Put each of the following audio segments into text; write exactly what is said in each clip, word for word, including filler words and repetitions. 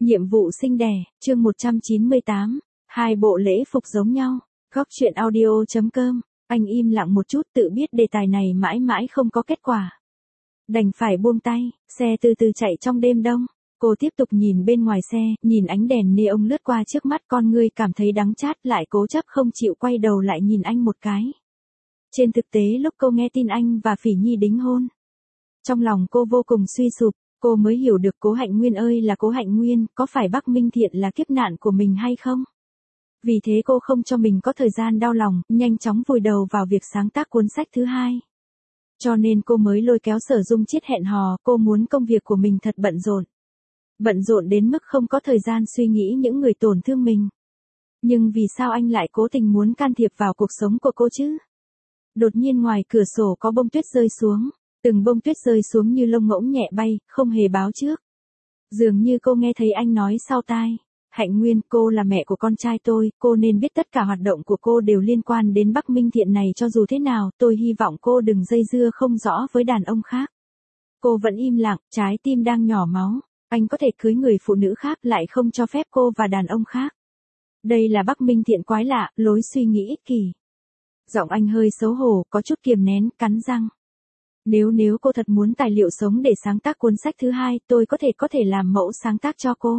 Nhiệm vụ sinh đẻ, chương một trăm chín mươi tám, hai bộ lễ phục giống nhau, góc chuyện audio.com, anh im lặng một chút tự biết đề tài này mãi mãi không có kết quả. Đành phải buông tay, xe từ từ chạy trong đêm đông, cô tiếp tục nhìn bên ngoài xe, nhìn ánh đèn neon lướt qua trước mắt con ngươi cảm thấy đắng chát lại cố chấp không chịu quay đầu lại nhìn anh một cái. Trên thực tế lúc cô nghe tin anh và Phỉ Nhi đính hôn, trong lòng cô vô cùng suy sụp. Cô mới hiểu được Cố Hạnh Nguyên ơi là Cố Hạnh Nguyên, có phải Bắc Minh Thiện là kiếp nạn của mình hay không? Vì thế cô không cho mình có thời gian đau lòng, nhanh chóng vùi đầu vào việc sáng tác cuốn sách thứ hai. Cho nên cô mới lôi kéo Sở Dung Chiết hẹn hò, cô muốn công việc của mình thật bận rộn. Bận rộn đến mức không có thời gian suy nghĩ những người tổn thương mình. Nhưng vì sao anh lại cố tình muốn can thiệp vào cuộc sống của cô chứ? Đột nhiên ngoài cửa sổ có bông tuyết rơi xuống. Từng bông tuyết rơi xuống như lông ngỗng nhẹ bay, không hề báo trước. Dường như cô nghe thấy anh nói sau tai. Hạnh Nguyên, cô là mẹ của con trai tôi, cô nên biết tất cả hoạt động của cô đều liên quan đến Bắc Minh Thiện này cho dù thế nào, tôi hy vọng cô đừng dây dưa không rõ với đàn ông khác. Cô vẫn im lặng, trái tim đang nhỏ máu. Anh có thể cưới người phụ nữ khác lại không cho phép cô và đàn ông khác. Đây là Bắc Minh Thiện quái lạ, lối suy nghĩ ích kỷ. Giọng anh hơi xấu hổ, có chút kiềm nén, cắn răng. Nếu nếu cô thật muốn tài liệu sống để sáng tác cuốn sách thứ hai, tôi có thể có thể làm mẫu sáng tác cho cô.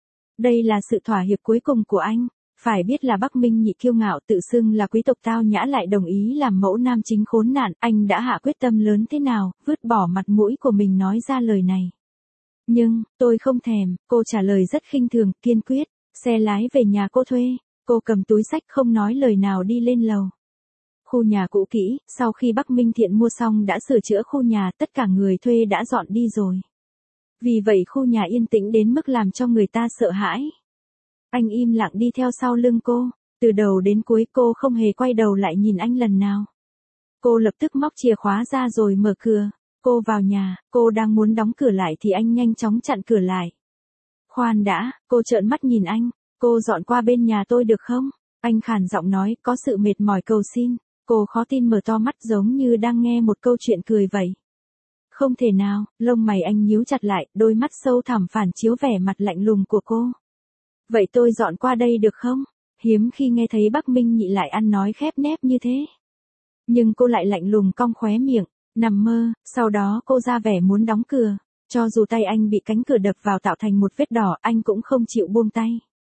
Đây là sự thỏa hiệp cuối cùng của anh. Phải biết là Bắc Minh Nhị kiêu ngạo tự xưng là quý tộc tao nhã lại đồng ý làm mẫu nam chính khốn nạn, anh đã hạ quyết tâm lớn thế nào, vứt bỏ mặt mũi của mình nói ra lời này. Nhưng, tôi không thèm, cô trả lời rất khinh thường, kiên quyết, xe lái về nhà cô thuê, cô cầm túi sách không nói lời nào đi lên lầu. Khu nhà cũ kỹ, sau khi Bắc Minh Thiện mua xong đã sửa chữa khu nhà, tất cả người thuê đã dọn đi rồi. Vì vậy khu nhà yên tĩnh đến mức làm cho người ta sợ hãi. Anh im lặng đi theo sau lưng cô, từ đầu đến cuối cô không hề quay đầu lại nhìn anh lần nào. Cô lập tức móc chìa khóa ra rồi mở cửa, cô vào nhà, cô đang muốn đóng cửa lại thì anh nhanh chóng chặn cửa lại. Khoan đã, cô trợn mắt nhìn anh, cô dọn qua bên nhà tôi được không? Anh khàn giọng nói, có sự mệt mỏi cầu xin. Cô khó tin mở to mắt giống như đang nghe một câu chuyện cười vậy. Không thể nào, lông mày anh nhíu chặt lại, đôi mắt sâu thẳm phản chiếu vẻ mặt lạnh lùng của cô. Vậy tôi dọn qua đây được không? Hiếm khi nghe thấy Bắc Minh Nhị lại ăn nói khép nép như thế. Nhưng cô lại lạnh lùng cong khóe miệng, nằm mơ, sau đó cô ra vẻ muốn đóng cửa. Cho dù tay anh bị cánh cửa đập vào tạo thành một vết đỏ, anh cũng không chịu buông tay.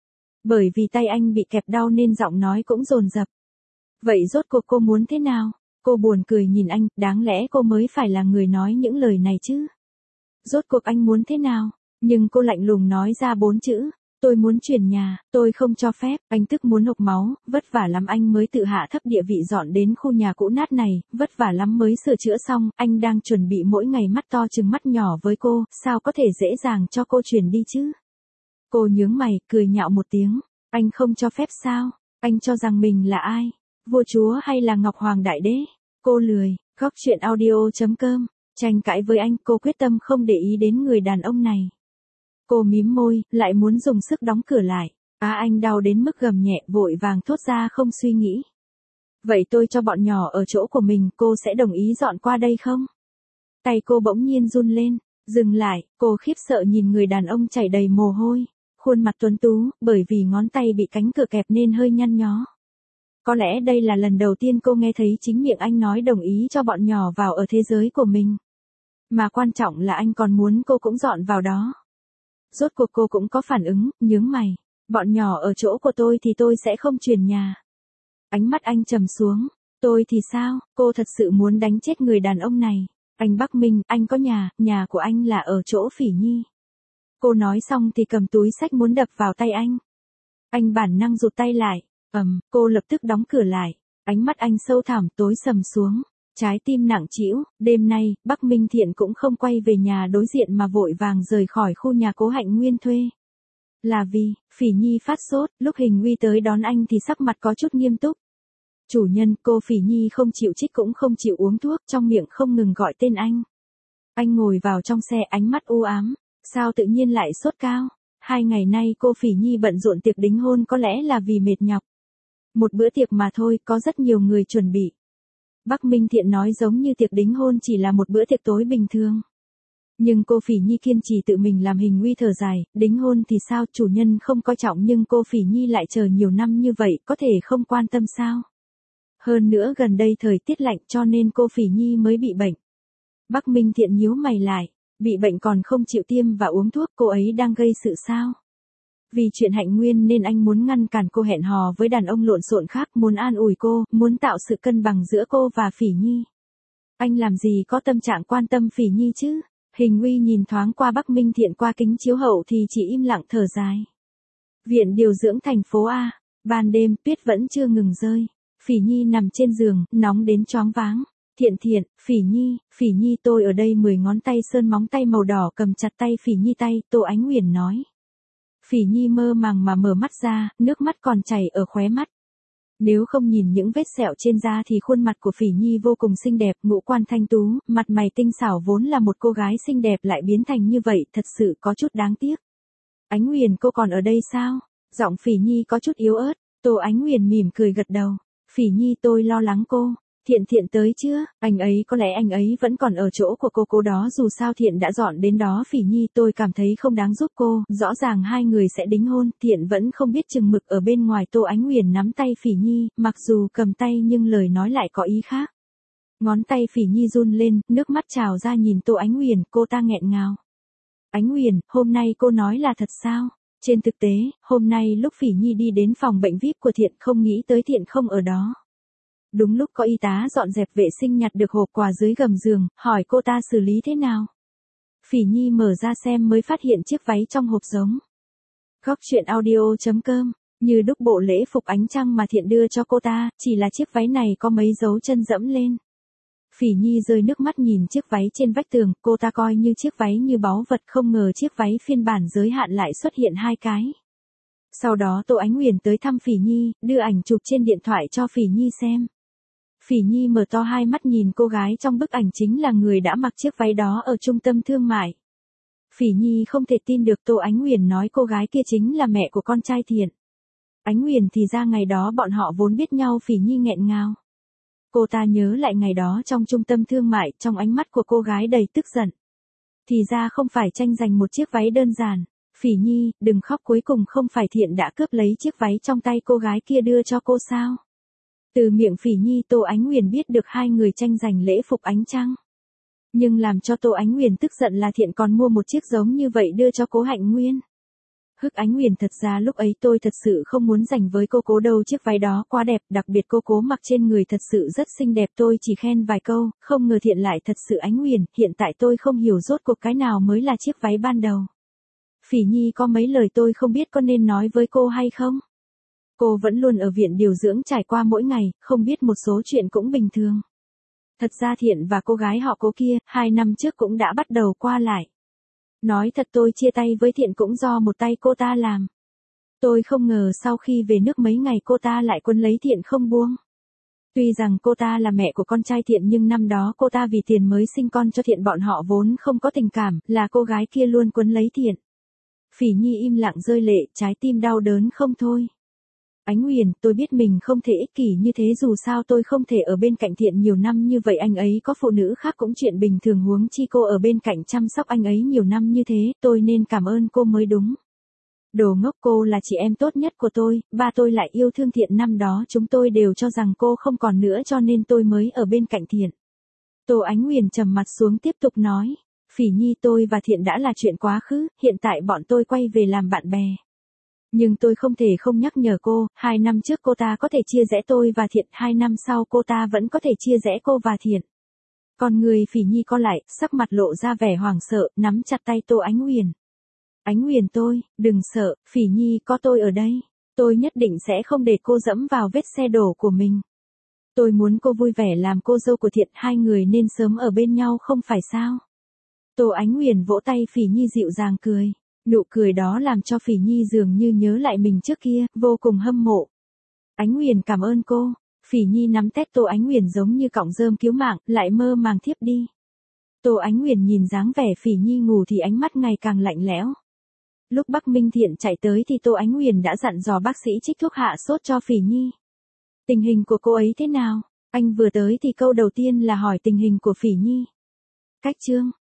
Bởi vì tay anh bị kẹp đau nên giọng nói cũng dồn dập. Vậy rốt cuộc cô muốn thế nào? Cô buồn cười nhìn anh, đáng lẽ cô mới phải là người nói những lời này chứ. Rốt cuộc anh muốn thế nào? Nhưng cô lạnh lùng nói ra bốn chữ. Tôi muốn chuyển nhà, tôi không cho phép. Anh tức muốn hộc máu, vất vả lắm anh mới tự hạ thấp địa vị dọn đến khu nhà cũ nát này, vất vả lắm mới sửa chữa xong, anh đang chuẩn bị mỗi ngày mắt to chừng mắt nhỏ với cô, sao có thể dễ dàng cho cô chuyển đi chứ? Cô nhướng mày, cười nhạo một tiếng. Anh không cho phép sao? Anh cho rằng mình là ai? Vua chúa hay là Ngọc Hoàng Đại Đế? Cô lười, góc chuyện audio.com, tranh cãi với anh, cô quyết tâm không để ý đến người đàn ông này. Cô mím môi, lại muốn dùng sức đóng cửa lại. Á à, anh đau đến mức gầm nhẹ, vội vàng thốt ra không suy nghĩ. Vậy tôi cho bọn nhỏ ở chỗ của mình, cô sẽ đồng ý dọn qua đây không? Tay cô bỗng nhiên run lên, dừng lại, cô khiếp sợ nhìn người đàn ông chảy đầy mồ hôi, khuôn mặt tuấn tú, bởi vì ngón tay bị cánh cửa kẹp nên hơi nhăn nhó. Có lẽ đây là lần đầu tiên cô nghe thấy chính miệng anh nói đồng ý cho bọn nhỏ vào ở thế giới của mình. Mà quan trọng là anh còn muốn cô cũng dọn vào đó. Rốt cuộc cô cũng có phản ứng, nhướng mày. Bọn nhỏ ở chỗ của tôi thì tôi sẽ không chuyển nhà. Ánh mắt anh trầm xuống. Tôi thì sao, cô thật sự muốn đánh chết người đàn ông này. Anh Bắc Minh, anh có nhà, nhà của anh là ở chỗ Phỉ Nhi. Cô nói xong thì cầm túi sách muốn đập vào tay anh. Anh bản năng rụt tay lại. Ầm, cô lập tức đóng cửa lại, ánh mắt anh sâu thẳm tối sầm xuống, trái tim nặng trĩu, đêm nay, Bắc Minh Thiện cũng không quay về nhà đối diện mà vội vàng rời khỏi khu nhà Cố Hạnh Nguyên thuê. Là vì, Phỉ Nhi phát sốt, lúc Hình Uy tới đón anh thì sắc mặt có chút nghiêm túc. Chủ nhân, cô Phỉ Nhi không chịu trích cũng không chịu uống thuốc, trong miệng không ngừng gọi tên anh. Anh ngồi vào trong xe ánh mắt u ám, sao tự nhiên lại sốt cao? Hai ngày nay cô Phỉ Nhi bận rộn tiệc đính hôn có lẽ là vì mệt nhọc. Một bữa tiệc mà thôi, có rất nhiều người chuẩn bị. Bắc Minh Thiện nói giống như tiệc đính hôn chỉ là một bữa tiệc tối bình thường. Nhưng cô Phỉ Nhi kiên trì tự mình làm Hình Uy thở dài, đính hôn thì sao, chủ nhân không coi trọng nhưng cô Phỉ Nhi lại chờ nhiều năm như vậy, có thể không quan tâm sao? Hơn nữa gần đây thời tiết lạnh cho nên cô Phỉ Nhi mới bị bệnh. Bắc Minh Thiện nhíu mày lại, bị bệnh còn không chịu tiêm và uống thuốc, cô ấy đang gây sự sao? Vì chuyện Hạnh Nguyên nên anh muốn ngăn cản cô hẹn hò với đàn ông lộn xộn khác, muốn an ủi cô, muốn tạo sự cân bằng giữa cô và Phỉ Nhi. Anh làm gì có tâm trạng quan tâm Phỉ Nhi chứ? Hình Uy nhìn thoáng qua Bắc Minh Thiện qua kính chiếu hậu thì chỉ im lặng thở dài. Viện điều dưỡng thành phố A, ban đêm tuyết vẫn chưa ngừng rơi. Phỉ Nhi nằm trên giường, nóng đến choáng váng. Thiện Thiện, Phỉ Nhi, Phỉ Nhi tôi ở đây, mười ngón tay sơn móng tay màu đỏ cầm chặt tay Phỉ Nhi tay, Tô Ánh Huyền nói. Phỉ Nhi mơ màng mà mở mắt ra, nước mắt còn chảy ở khóe mắt. Nếu không nhìn những vết sẹo trên da thì khuôn mặt của Phỉ Nhi vô cùng xinh đẹp, ngũ quan thanh tú, mặt mày tinh xảo, vốn là một cô gái xinh đẹp lại biến thành như vậy, thật sự có chút đáng tiếc. Ánh Huyền cô còn ở đây sao? Giọng Phỉ Nhi có chút yếu ớt. Tô Ánh Huyền mỉm cười gật đầu. Phỉ Nhi tôi lo lắng cô. Thiện Thiện tới chưa? Anh ấy có lẽ anh ấy vẫn còn ở chỗ của cô cô đó, dù sao Thiện đã dọn đến đó. Phỉ Nhi tôi cảm thấy không đáng giúp cô, rõ ràng hai người sẽ đính hôn, Thiện vẫn không biết chừng mực ở bên ngoài. Tô Ánh Huyền nắm tay Phỉ Nhi, mặc dù cầm tay nhưng lời nói lại có ý khác. Ngón tay Phỉ Nhi run lên, nước mắt trào ra nhìn Tô Ánh Huyền, cô ta nghẹn ngào. Ánh Huyền, hôm nay cô nói là thật sao? Trên thực tế, hôm nay lúc Phỉ Nhi đi đến phòng bệnh vi ai pi của Thiện không nghĩ tới Thiện không ở đó. Đúng lúc có y tá dọn dẹp vệ sinh nhặt được hộp quà dưới gầm giường, hỏi cô ta xử lý thế nào. Phỉ Nhi mở ra xem mới phát hiện chiếc váy trong hộp giống. Góc truyện audio chấm com, như đúc bộ lễ phục ánh trăng mà Thiện đưa cho cô ta, chỉ là chiếc váy này có mấy dấu chân dẫm lên. Phỉ Nhi rơi nước mắt nhìn chiếc váy trên vách tường, cô ta coi như chiếc váy như báu vật, không ngờ chiếc váy phiên bản giới hạn lại xuất hiện hai cái. Sau đó Tô Ánh Huyền tới thăm Phỉ Nhi, đưa ảnh chụp trên điện thoại cho Phỉ Nhi xem. Phỉ Nhi mở to hai mắt nhìn cô gái trong bức ảnh chính là người đã mặc chiếc váy đó ở trung tâm thương mại. Phỉ Nhi không thể tin được Tô Ánh Huyền nói cô gái kia chính là mẹ của con trai Thiện. Ánh Huyền thì ra ngày đó bọn họ vốn biết nhau. Phỉ Nhi nghẹn ngào. Cô ta nhớ lại ngày đó trong trung tâm thương mại, trong ánh mắt của cô gái đầy tức giận. Thì ra không phải tranh giành một chiếc váy đơn giản. Phỉ Nhi, đừng khóc, cuối cùng không phải Thiện đã cướp lấy chiếc váy trong tay cô gái kia đưa cho cô sao? Từ miệng Phỉ Nhi Tô Ánh Huyền biết được hai người tranh giành lễ phục ánh trăng. Nhưng làm cho Tô Ánh Huyền tức giận là Thiện còn mua một chiếc giống như vậy đưa cho cố Hạnh Nguyên. Hức Ánh Huyền, thật ra lúc ấy tôi thật sự không muốn giành với cô cố đâu, chiếc váy đó quá đẹp, đặc biệt cô cố mặc trên người thật sự rất xinh đẹp, tôi chỉ khen vài câu, không ngờ Thiện lại thật sự. Ánh Huyền, hiện tại tôi không hiểu rốt cuộc cái nào mới là chiếc váy ban đầu. Phỉ Nhi có mấy lời tôi không biết có nên nói với cô hay không? Cô vẫn luôn ở viện điều dưỡng trải qua mỗi ngày, không biết một số chuyện cũng bình thường. Thật ra Thiện và cô gái họ Cố kia, hai năm trước cũng đã bắt đầu qua lại. Nói thật tôi chia tay với Thiện cũng do một tay cô ta làm. Tôi không ngờ sau khi về nước mấy ngày cô ta lại quấn lấy Thiện không buông. Tuy rằng cô ta là mẹ của con trai Thiện nhưng năm đó cô ta vì tiền mới sinh con cho Thiện, bọn họ vốn không có tình cảm, là cô gái kia luôn quấn lấy Thiện. Phỉ Nhi im lặng rơi lệ, trái tim đau đớn không thôi. Ánh Huyền, tôi biết mình không thể ích kỷ như thế, dù sao tôi không thể ở bên cạnh Thiện nhiều năm như vậy, anh ấy có phụ nữ khác cũng chuyện bình thường, huống chi cô ở bên cạnh chăm sóc anh ấy nhiều năm như thế, tôi nên cảm ơn cô mới đúng. Đồ ngốc, cô là chị em tốt nhất của tôi, ba tôi lại yêu thương Thiện, năm đó chúng tôi đều cho rằng cô không còn nữa cho nên tôi mới ở bên cạnh Thiện. Tô Ánh Huyền trầm mặt xuống tiếp tục nói, Phỉ Nhi, tôi và Thiện đã là chuyện quá khứ, hiện tại bọn tôi quay về làm bạn bè. Nhưng tôi không thể không nhắc nhở cô, hai năm trước cô ta có thể chia rẽ tôi và Thiện, hai năm sau cô ta vẫn có thể chia rẽ cô và Thiện. Còn người Phỉ Nhi co lại, sắc mặt lộ ra vẻ hoảng sợ, nắm chặt tay Tô Ánh Huyền. Ánh Huyền, tôi, đừng sợ, Phỉ Nhi có tôi ở đây. Tôi nhất định sẽ không để cô dẫm vào vết xe đổ của mình. Tôi muốn cô vui vẻ làm cô dâu của Thiện, hai người nên sớm ở bên nhau không phải sao? Tô Ánh Huyền vỗ tay Phỉ Nhi dịu dàng cười. Nụ cười đó làm cho Phỉ Nhi dường như nhớ lại mình trước kia, vô cùng hâm mộ. Ánh Huyền cảm ơn cô. Phỉ Nhi nắm tét Tô Ánh Huyền giống như cọng rơm cứu mạng, lại mơ màng thiếp đi. Tô Ánh Huyền nhìn dáng vẻ Phỉ Nhi ngủ thì ánh mắt ngày càng lạnh lẽo. Lúc Bắc Minh Thiện chạy tới thì Tô Ánh Huyền đã dặn dò bác sĩ trích thuốc hạ sốt cho Phỉ Nhi. Tình hình của cô ấy thế nào? Anh vừa tới thì câu đầu tiên là hỏi tình hình của Phỉ Nhi. Cách chương